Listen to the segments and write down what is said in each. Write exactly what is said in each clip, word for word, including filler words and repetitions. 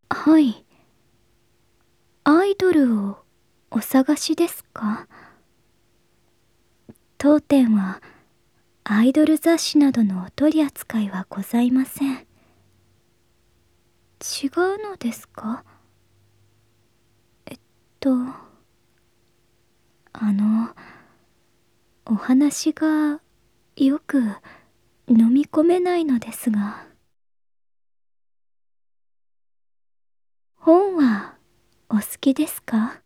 はい。アイドルをお探しですか？当店はアイドル雑誌などのお取り扱いはございません。違うのですか？えっと、あの、お話がよく飲み込めないのですが。本はお好きですか？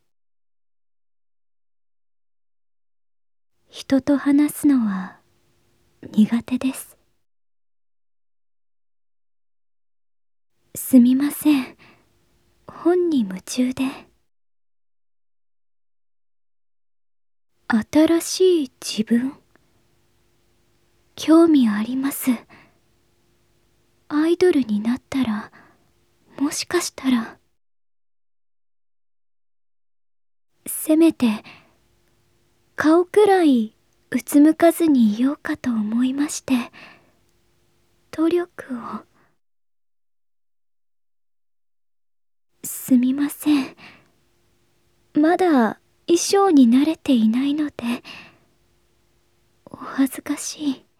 人と話すのは苦手です。すみません。本に夢中で。新しい自分？興味あります。アイドルになったら、もしかしたら。せめて、顔くらいうつむかずにいようかと思いまして、努力を。すみません。まだ衣装に慣れていないので、お恥ずかしい。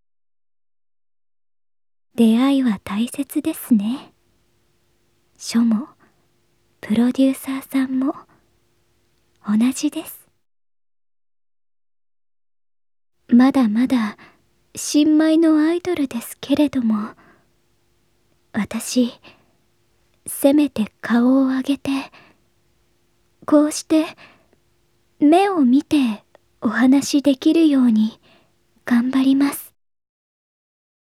出会いは大切ですね。書も、プロデューサーさんも、同じです。まだまだ、新米のアイドルですけれども、私、せめて顔を上げて、こうして、目を見てお話しできるように、頑張ります。